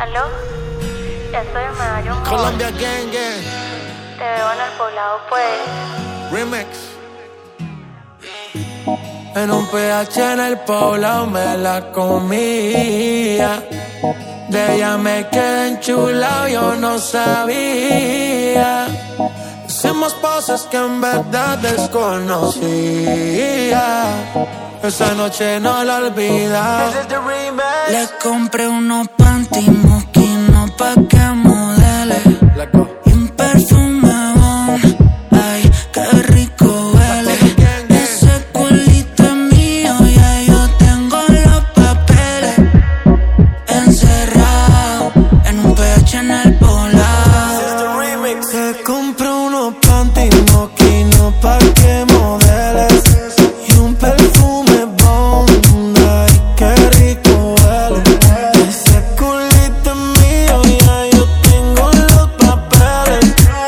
¿Aló? Ya estoy en Medallo. Colombia Gang Gang. Te veo en el poblado, pues. Remix. En un PH en el poblado me la comía. De ella me quedé enchulado, yo no sabía. Hicimos cosas que en verdad desconocía. Esa noche no la olvida. Le compré unos panty mosquinos pa' que modele y un perfume bon. Ay, qué rico huele. Ese culito es mío, ya yo tengo los papeles encerrado en un PH en el poblado. Le compré unos panty mosquinos pa' que modeles y un perfume bon. Ay, qué rico huele. Ese culito es mío, ya yo tengo los papeles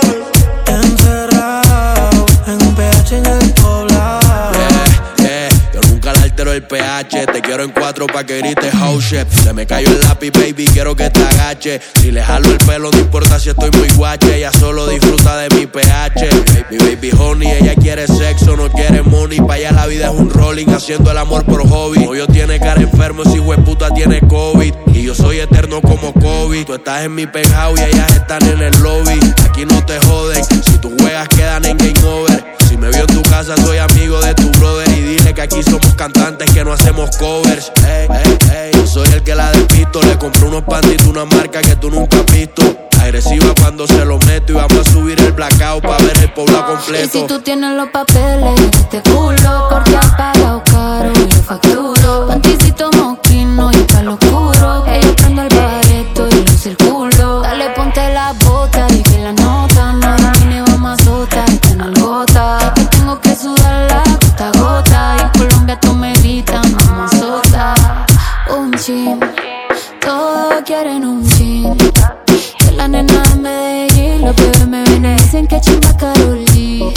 encerrado en un PH en el poblado. Yo nunca le altero el pH. Te quiero en 4 pa' que grites house shit. Se me cayó el lápiz, baby, quiero que te agache. Si le jalo el pelo, no importa si estoy muy guache. Ella solo disfruta de mi pH. Mi baby honey, ella quiere sexo, no quiere money. Pa' allá la vida es un rolling, haciendo el amor por hobby. Novio tiene cara enfermo, ese hueputa tiene COVID. Y yo soy eterno como COVID. Tú estás en mi penthouse y ellas están en el lobby. Aquí no te joden, si tú juegas quedan en game over. Si me vio en tu casa, soy amigo de tu brother. Y dile que aquí somos cantantes, que no hacemos covers. Yo soy el que la despisto. Le compré unos panties, una marca que tú nunca has visto. Agresiva cuando se lo meto. Y vamos a subir el blackout pa' ver el poblado completo. Y si tú tienes los papeles, este culo, porque has pagado caro y lo facturo. Panticito mosquino y palo oscuro. Yo prendo el bareto y lo circulo. Dale, ponte la bota y que la nota no domine, vamos a azotar esta nalgota. Que tengo que sudarla gota a gota. Y en Colombia tú me gritas, vamos a azotar. Un chin, todos quieren un chin. Que la nena de Medellín, los bebés me ven y dicen que chimba Karol G.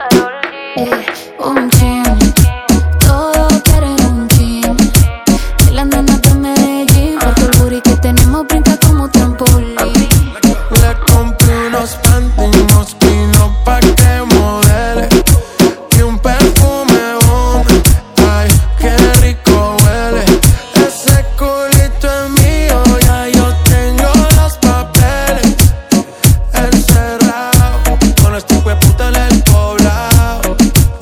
Un chin, todos quieren un chin. Que la nena de Medellín, porque el booty que tenemos brinca como trampolín. Le compré unos panties mosquinos pa' que modele y un perfume bon. Ay, qué rico huele. Ese culito es mío, ya yo tengo los papeles encerrado con este hueputa en el poblado.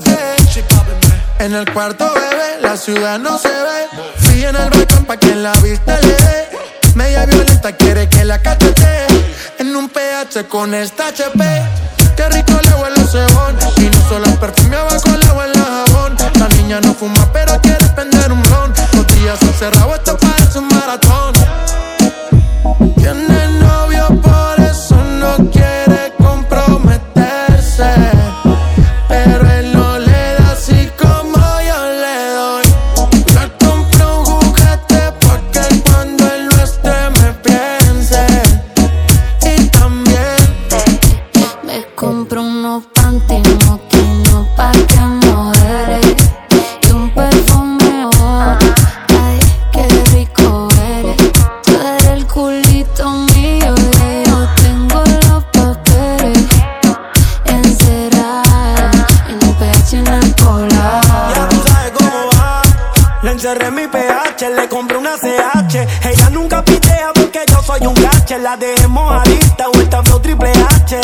En el cuarto, bebé, la ciudad no se ve. Fui en el balcón pa' que la vista le dé. Media violenta quiere que la cachete en un PH con esta HP. Qué rico le huele el cebón. Y no solo el perfume abajo, le huele el jabón. La niña no fuma pero quiere prender un blon. Los días encerrados, esto parece un maratón. Tiene novio, por eso no quiere comprometerse. Pero él no le da así como yo le doy. Le compré un juguete porque cuando él no esté me piense. Y también me compro unos panties mosquinos pa' que modele y un perfume bon. Ay, qué rico eres. Tú eres el culito mío, y yo tengo los papeles encerrados en un PH en el poblado. Ya tú sabes cómo va. Le encerré en mi PH, le compré una CH. Ella nunca pitea porque yo soy un gache. La dejé mojadita, vuelta flow triple H.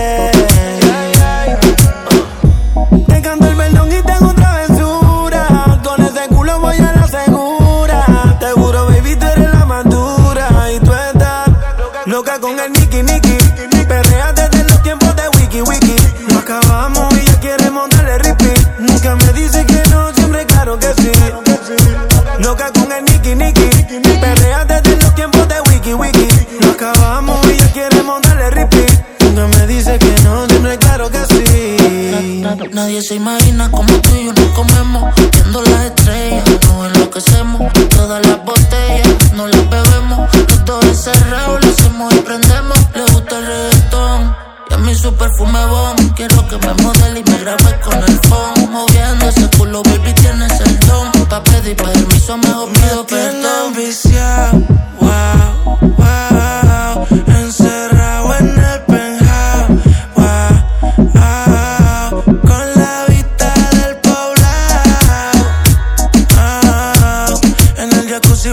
Te canto el perdón y tengo travesura. Con ese culo voy a la segura. Te juro, baby, tú eres la madura. Y tú estás loca con el Nicky Nicky. Perrea desde los tiempos de Wiki Wiki. No acabamos y ya queremos darle repeat. Nunca me dice que no, siempre claro que sí. Loca con el Nicky Nicky. Perrea desde los tiempos de Wiki Wiki. No acabamos y ya queremos darle repeat. Nunca me dice que no, siempre claro que sí. Nadie se imagina como tú y yo nos comemos. Viendo las estrellas, nos enloquecemos. Todas las botellas, no las bebemos. Los dos encerrados, lo hacemos y prendemos. Le gusta el reggaetón y a mí su perfume bon. Quiero que me modele y me grabe con el phone. Moviendo ese culo, baby, tienes el don. Pa' pedir permiso, mejor pido perdón. Wow, wow.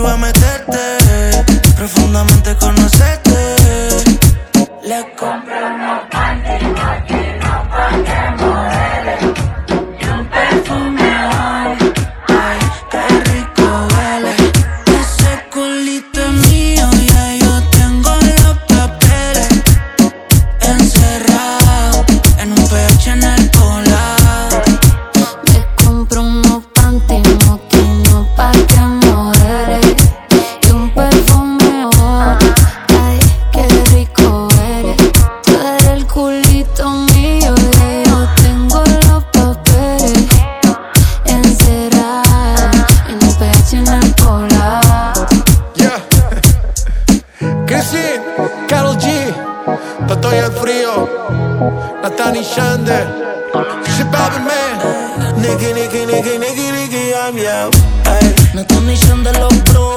pa' meterte, profundamente conocerte. Le compré unos panties moquinos pa' que modele y un perfume hoy. Ay, qué rico huele. Ese culito es mío, ya yo tengo los papeles encerrado en un pecho en el poblado. Me compro unos panties moquinos pa' que modele y un perfume hoy. Ay, qué rico eres. Tú eres el culito mío, ya yo tengo los papeles encerrados en un pecho en el poblado. Yeah. Chrissy, Karol G, Toto y el Frío, Nathan y Shande, Shit Bobby Man, Nicky, I'm yo. Ay, no están diciendo los bros.